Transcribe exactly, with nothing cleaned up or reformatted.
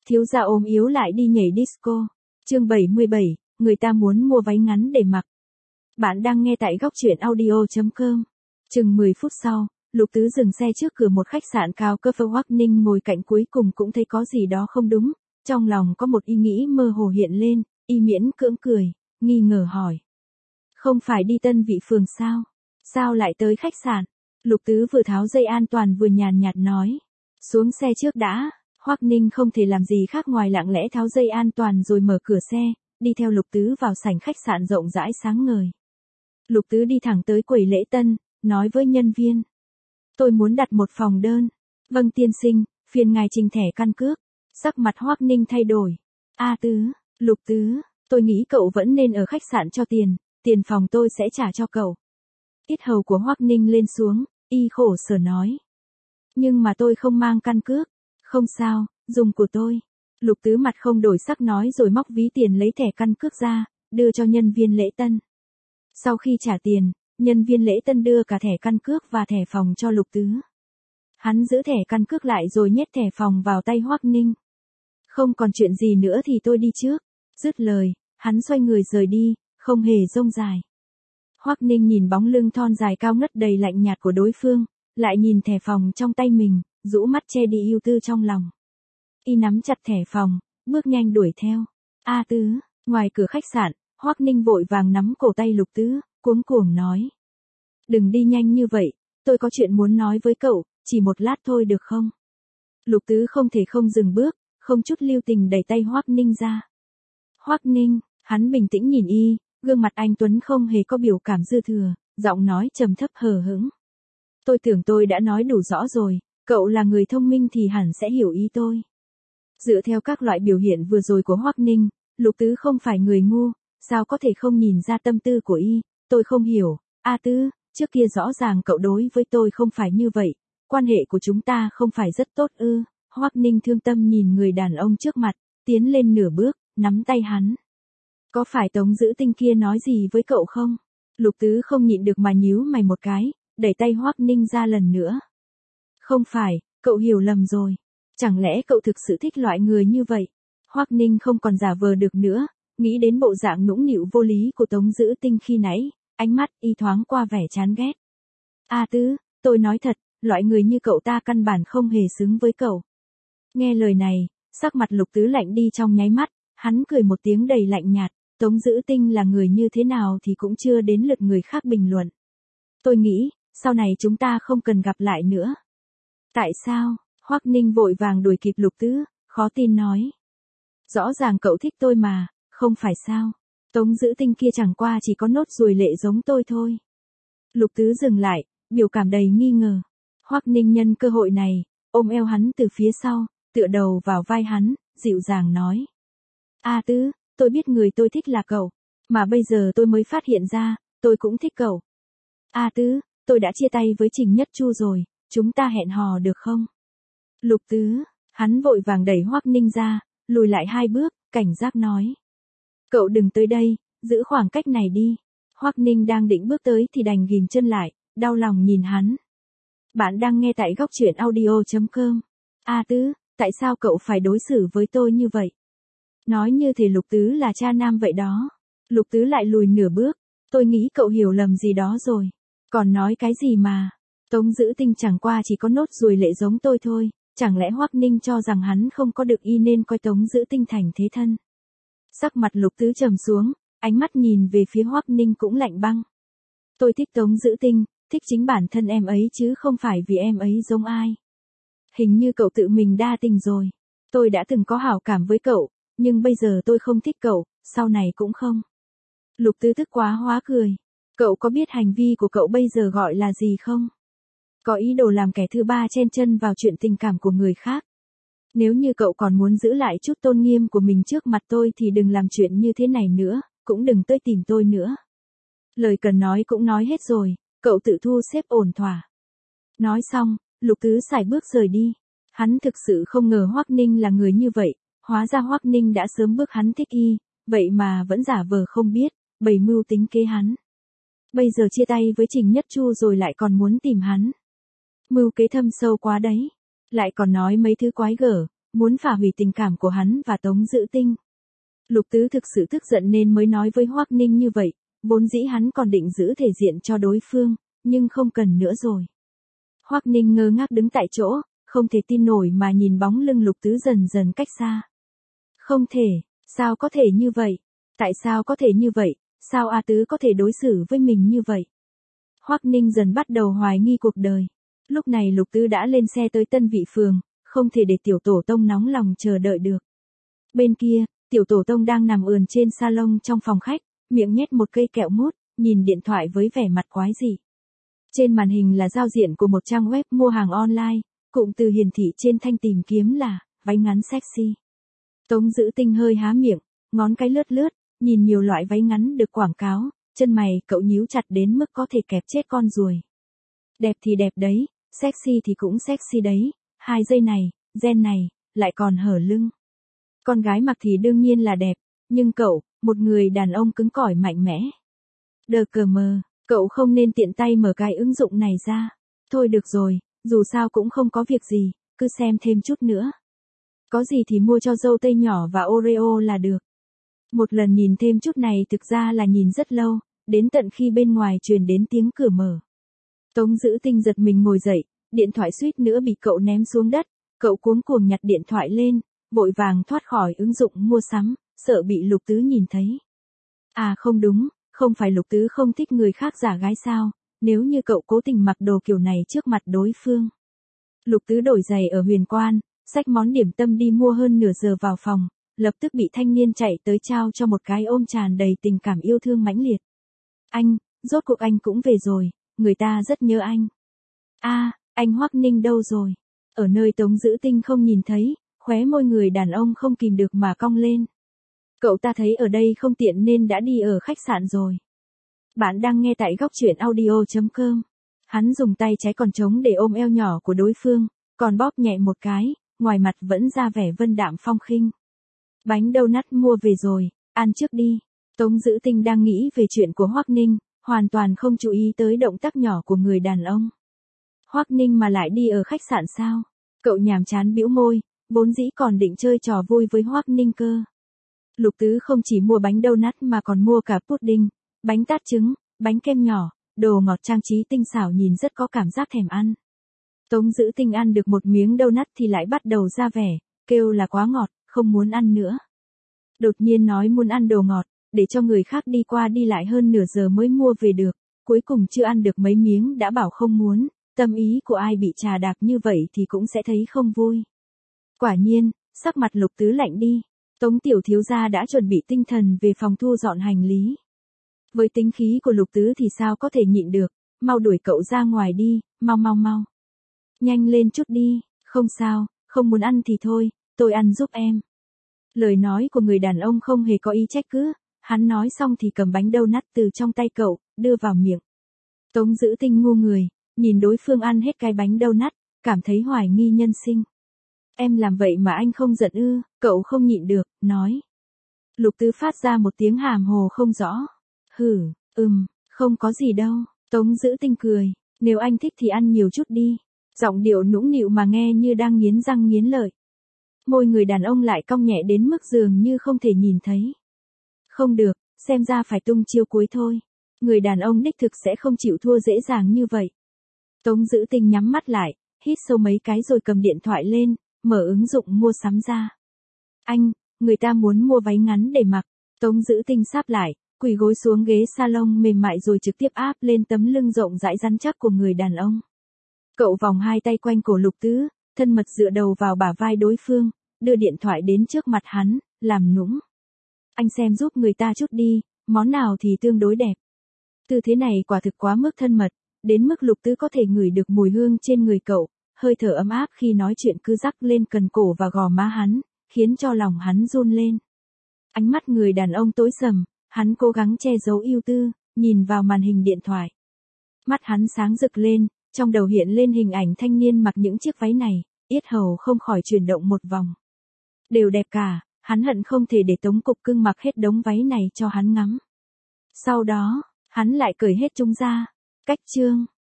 Thiếu gia ốm yếu lại đi nhảy disco. Chương bảy mươi bảy, người ta muốn mua váy ngắn để mặc. Bạn đang nghe tại góc truyện audio chấm com. Chừng mười phút sau, Lục Tứ dừng xe trước cửa một khách sạn cao cấp ở Hoắc Ninh ngồi cạnh cuối cùng cũng thấy có gì đó không đúng, trong lòng có một ý nghĩ mơ hồ hiện lên, y miễn cưỡng cười, nghi ngờ hỏi. Không phải đi Tân Vị Phường sao? Sao lại tới khách sạn? Lục Tứ vừa tháo dây an toàn vừa nhàn nhạt nói. Xuống xe trước đã. Hoắc Ninh không thể làm gì khác ngoài lặng lẽ tháo dây an toàn rồi mở cửa xe, đi theo Lục Tứ vào sảnh khách sạn rộng rãi sáng ngời. Lục Tứ đi thẳng tới quầy lễ tân, nói với nhân viên. Tôi muốn đặt một phòng đơn. Vâng tiên sinh, phiền ngài trình thẻ căn cước. Sắc mặt Hoắc Ninh thay đổi. A Tứ, Lục Tứ, tôi nghĩ cậu vẫn nên ở khách sạn cho tiền, tiền phòng tôi sẽ trả cho cậu. Yết hầu của Hoắc Ninh lên xuống, y khổ sở nói. Nhưng mà tôi không mang căn cước. Không sao, dùng của tôi. Lục Tứ mặt không đổi sắc nói rồi móc ví tiền lấy thẻ căn cước ra, đưa cho nhân viên lễ tân. Sau khi trả tiền, nhân viên lễ tân đưa cả thẻ căn cước và thẻ phòng cho Lục Tứ. Hắn giữ thẻ căn cước lại rồi nhét thẻ phòng vào tay Hoắc Ninh. Không còn chuyện gì nữa thì tôi đi trước. Dứt lời, hắn xoay người rời đi, không hề rông dài. Hoắc Ninh nhìn bóng lưng thon dài cao ngất đầy lạnh nhạt của đối phương, lại nhìn thẻ phòng trong tay mình, rũ mắt che đi ưu tư trong lòng. Y nắm chặt thẻ phòng, bước nhanh đuổi theo. A Tứ, ngoài cửa khách sạn, Hoắc Ninh vội vàng nắm cổ tay Lục Tứ, cuống cuồng nói. Đừng đi nhanh như vậy, tôi có chuyện muốn nói với cậu, chỉ một lát thôi được không? Lục Tứ không thể không dừng bước, không chút lưu tình đẩy tay Hoắc Ninh ra. Hoắc Ninh, hắn bình tĩnh nhìn y, gương mặt anh tuấn không hề có biểu cảm dư thừa, giọng nói trầm thấp hờ hững. Tôi tưởng tôi đã nói đủ rõ rồi, cậu là người thông minh thì hẳn sẽ hiểu ý tôi. Dựa theo các loại biểu hiện vừa rồi của Hoắc Ninh, Lục Tứ không phải người ngu, sao có thể không nhìn ra tâm tư của y, tôi không hiểu. A Tứ, trước kia rõ ràng cậu đối với tôi không phải như vậy, quan hệ của chúng ta không phải rất tốt ư? Hoắc Ninh thương tâm nhìn người đàn ông trước mặt, tiến lên nửa bước, nắm tay hắn. Có phải Tống Dữ Tinh kia nói gì với cậu không? Lục Tứ không nhịn được mà nhíu mày một cái, đẩy tay Hoắc Ninh ra lần nữa. Không phải, cậu hiểu lầm rồi. Chẳng lẽ cậu thực sự thích loại người như vậy? Hoắc Ninh không còn giả vờ được nữa, nghĩ đến bộ dạng nũng nịu vô lý của Tống Dữ Tinh khi nãy, ánh mắt y thoáng qua vẻ chán ghét. A Tứ, tôi nói thật, loại người như cậu ta căn bản không hề xứng với cậu. Nghe lời này, sắc mặt Lục Tứ lạnh đi trong nháy mắt, hắn cười một tiếng đầy lạnh nhạt, Tống Dữ Tinh là người như thế nào thì cũng chưa đến lượt người khác bình luận. Tôi nghĩ, sau này chúng ta không cần gặp lại nữa. Tại sao? Hoắc Ninh vội vàng đuổi kịp Lục Tứ, khó tin nói. Rõ ràng cậu thích tôi mà, không phải sao? Tống Dữ Tinh kia chẳng qua chỉ có nốt ruồi lệ giống tôi thôi. Lục Tứ dừng lại, biểu cảm đầy nghi ngờ. Hoắc Ninh nhân cơ hội này, ôm eo hắn từ phía sau, tựa đầu vào vai hắn, dịu dàng nói. A Tứ, tôi biết người tôi thích là cậu, mà bây giờ tôi mới phát hiện ra, tôi cũng thích cậu. A Tứ, tôi đã chia tay với Trình Nhất Chu rồi, chúng ta hẹn hò được không? Lục Tứ, hắn vội vàng đẩy Hoắc Ninh ra, lùi lại hai bước, cảnh giác nói. Cậu đừng tới đây, giữ khoảng cách này đi. Hoắc Ninh đang định bước tới thì đành ghim chân lại, đau lòng nhìn hắn. Bạn đang nghe tại góc truyện audio chấm com. A Tứ, tại sao cậu phải đối xử với tôi như vậy? Nói như thể Lục Tứ là cha nam vậy đó. Lục Tứ lại lùi nửa bước, tôi nghĩ cậu hiểu lầm gì đó rồi. Còn nói cái gì mà? Tống Dữ Tinh chẳng qua chỉ có nốt ruồi lệ giống tôi thôi, chẳng lẽ Hoắc Ninh cho rằng hắn không có được y nên coi Tống Dữ Tinh thành thế thân? Sắc mặt Lục Tứ trầm xuống, ánh mắt nhìn về phía Hoắc Ninh cũng lạnh băng. Tôi thích Tống Dữ Tinh, thích chính bản thân em ấy chứ không phải vì em ấy giống ai. Hình như cậu tự mình đa tình rồi. Tôi đã từng có hảo cảm với cậu, nhưng bây giờ tôi không thích cậu, sau này cũng không. Lục Tứ tức quá hóa cười. Cậu có biết hành vi của cậu bây giờ gọi là gì không? Có ý đồ làm kẻ thứ ba chen chân vào chuyện tình cảm của người khác. Nếu như cậu còn muốn giữ lại chút tôn nghiêm của mình trước mặt tôi thì đừng làm chuyện như thế này nữa, cũng đừng tới tìm tôi nữa. Lời cần nói cũng nói hết rồi, cậu tự thu xếp ổn thỏa. Nói xong, Lục Tứ sải bước rời đi. Hắn thực sự không ngờ Hoắc Ninh là người như vậy, hóa ra Hoắc Ninh đã sớm bước hắn thích y, vậy mà vẫn giả vờ không biết, bày mưu tính kế hắn. Bây giờ chia tay với Trình Nhất Chu rồi lại còn muốn tìm hắn. Mưu kế thâm sâu quá đấy. Lại còn nói mấy thứ quái gở, muốn phá hủy tình cảm của hắn và Tống Dữ Tinh. Lục Tứ thực sự tức giận nên mới nói với Hoắc Ninh như vậy, vốn dĩ hắn còn định giữ thể diện cho đối phương, nhưng không cần nữa rồi. Hoắc Ninh ngơ ngác đứng tại chỗ, không thể tin nổi mà nhìn bóng lưng Lục Tứ dần dần cách xa. Không thể, sao có thể như vậy? Tại sao có thể như vậy? Sao A Tứ có thể đối xử với mình như vậy? Hoắc Ninh dần bắt đầu hoài nghi cuộc đời. Lúc này Lục Tứ đã lên xe tới Tân Vị Phường, không thể để Tiểu Tổ Tông nóng lòng chờ đợi được. Bên kia, Tiểu Tổ Tông đang nằm ườn trên salon trong phòng khách, miệng nhét một cây kẹo mút, nhìn điện thoại với vẻ mặt quái dị. Trên màn hình là giao diện của một trang web mua hàng online, cụm từ hiển thị trên thanh tìm kiếm là váy ngắn sexy. Tống Dữ Tinh hơi há miệng, ngón cái lướt lướt, nhìn nhiều loại váy ngắn được quảng cáo, chân mày cậu nhíu chặt đến mức có thể kẹp chết con ruồi. Đẹp thì đẹp đấy, sexy thì cũng sexy đấy, hai dây này, gen này, lại còn hở lưng. Con gái mặc thì đương nhiên là đẹp, nhưng cậu, một người đàn ông cứng cỏi mạnh mẽ. Đờ cờ mờ, cậu không nên tiện tay mở cái ứng dụng này ra. Thôi được rồi, dù sao cũng không có việc gì, cứ xem thêm chút nữa. Có gì thì mua cho dâu tây nhỏ và Oreo là được. Một lần nhìn thêm chút này thực ra là nhìn rất lâu, đến tận khi bên ngoài truyền đến tiếng cửa mở. Tống Dữ Tinh giật mình ngồi dậy, điện thoại suýt nữa bị cậu ném xuống đất, cậu cuống cuồng nhặt điện thoại lên, vội vàng thoát khỏi ứng dụng mua sắm, sợ bị Lục Tứ nhìn thấy. À không đúng, không phải Lục Tứ không thích người khác giả gái sao, nếu như cậu cố tình mặc đồ kiểu này trước mặt đối phương. Lục Tứ đổi giày ở Huyền Quan, xách món điểm tâm đi mua hơn nửa giờ vào phòng, lập tức bị thanh niên chạy tới trao cho một cái ôm tràn đầy tình cảm yêu thương mãnh liệt. Anh, rốt cuộc anh cũng về rồi, người ta rất nhớ anh. A, à, anh Hoắc Ninh đâu rồi? Ở nơi Tống Dữ Tinh không nhìn thấy, khóe môi người đàn ông không kìm được mà cong lên. Cậu ta thấy ở đây không tiện nên đã đi ở khách sạn rồi. Bạn đang nghe tại góc truyện audio chấm com. Hắn dùng tay trái còn trống để ôm eo nhỏ của đối phương, còn bóp nhẹ một cái, ngoài mặt vẫn ra vẻ vân đạm phong khinh. Bánh donut mua về rồi, ăn trước đi. Tống Dữ Tinh đang nghĩ về chuyện của Hoắc Ninh, hoàn toàn không chú ý tới động tác nhỏ của người đàn ông. Hoắc Ninh mà lại đi ở khách sạn sao? Cậu nhàm chán bĩu môi, vốn dĩ còn định chơi trò vui với Hoắc Ninh cơ. Lục Tứ không chỉ mua bánh donut mà còn mua cả pudding, bánh tart trứng, bánh kem nhỏ, đồ ngọt trang trí tinh xảo nhìn rất có cảm giác thèm ăn. Tống Dữ Tinh ăn được một miếng donut thì lại bắt đầu ra vẻ, kêu là quá ngọt, không muốn ăn nữa. Đột nhiên nói muốn ăn đồ ngọt, để cho người khác đi qua đi lại hơn nửa giờ mới mua về được, cuối cùng chưa ăn được mấy miếng đã bảo không muốn, tâm ý của ai bị trà đạp như vậy thì cũng sẽ thấy không vui. Quả nhiên, sắc mặt Lục Tứ lạnh đi, Tống tiểu thiếu gia đã chuẩn bị tinh thần về phòng thu dọn hành lý. Với tính khí của Lục Tứ thì sao có thể nhịn được, mau đuổi cậu ra ngoài đi, mau mau mau. Nhanh lên chút đi, không sao, không muốn ăn thì thôi, tôi ăn giúp em. Lời nói của người đàn ông không hề có ý trách cứ, hắn nói xong thì cầm bánh donut từ trong tay cậu, đưa vào miệng. Tống Dữ Tinh ngu người, nhìn đối phương ăn hết cái bánh donut, cảm thấy hoài nghi nhân sinh. Em làm vậy mà anh không giận ư? Cậu không nhịn được, nói. Lục Tứ phát ra một tiếng hàm hồ không rõ. Hử, ừm, không có gì đâu. Tống Dữ Tinh cười, nếu anh thích thì ăn nhiều chút đi. Giọng điệu nũng nịu mà nghe như đang nghiến răng nghiến lợi. Môi người đàn ông lại cong nhẹ đến mức dường như không thể nhìn thấy. Không được, xem ra phải tung chiêu cuối thôi. Người đàn ông đích thực sẽ không chịu thua dễ dàng như vậy. Tống Dữ Tinh nhắm mắt lại, hít sâu mấy cái rồi cầm điện thoại lên, mở ứng dụng mua sắm ra. Anh, người ta muốn mua váy ngắn để mặc. Tống Dữ Tinh sáp lại, quỳ gối xuống ghế salon mềm mại rồi trực tiếp áp lên tấm lưng rộng rãi rắn chắc của người đàn ông. Cậu vòng hai tay quanh cổ Lục Tứ, thân mật dựa đầu vào bả vai đối phương, đưa điện thoại đến trước mặt hắn, làm nũng. Anh xem giúp người ta chút đi, món nào thì tương đối đẹp. Tư thế này quả thực quá mức thân mật, đến mức Lục Tứ có thể ngửi được mùi hương trên người cậu, hơi thở ấm áp khi nói chuyện cứ rắc lên cần cổ và gò má hắn, khiến cho lòng hắn run lên. Ánh mắt người đàn ông tối sầm, hắn cố gắng che giấu ưu tư, nhìn vào màn hình điện thoại. Mắt hắn sáng rực lên, trong đầu hiện lên hình ảnh thanh niên mặc những chiếc váy này, yết hầu không khỏi chuyển động một vòng. Đều đẹp cả, hắn hận không thể để Tống Cục Cưng mặc hết đống váy này cho hắn ngắm. Sau đó, hắn lại cởi hết chúng ra. Cách chương